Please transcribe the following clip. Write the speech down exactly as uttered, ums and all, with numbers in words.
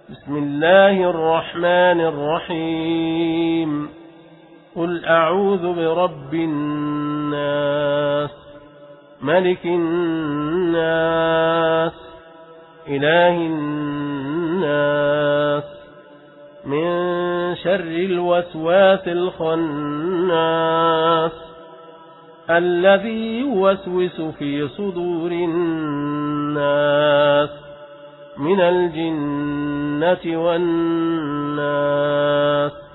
بسم الله الرحمن الرحيم قل أعوذ برب الناس ملك الناس إله الناس من شر الوسواس الخناس الذي يوسوس في صدور الناس من الجنة والناس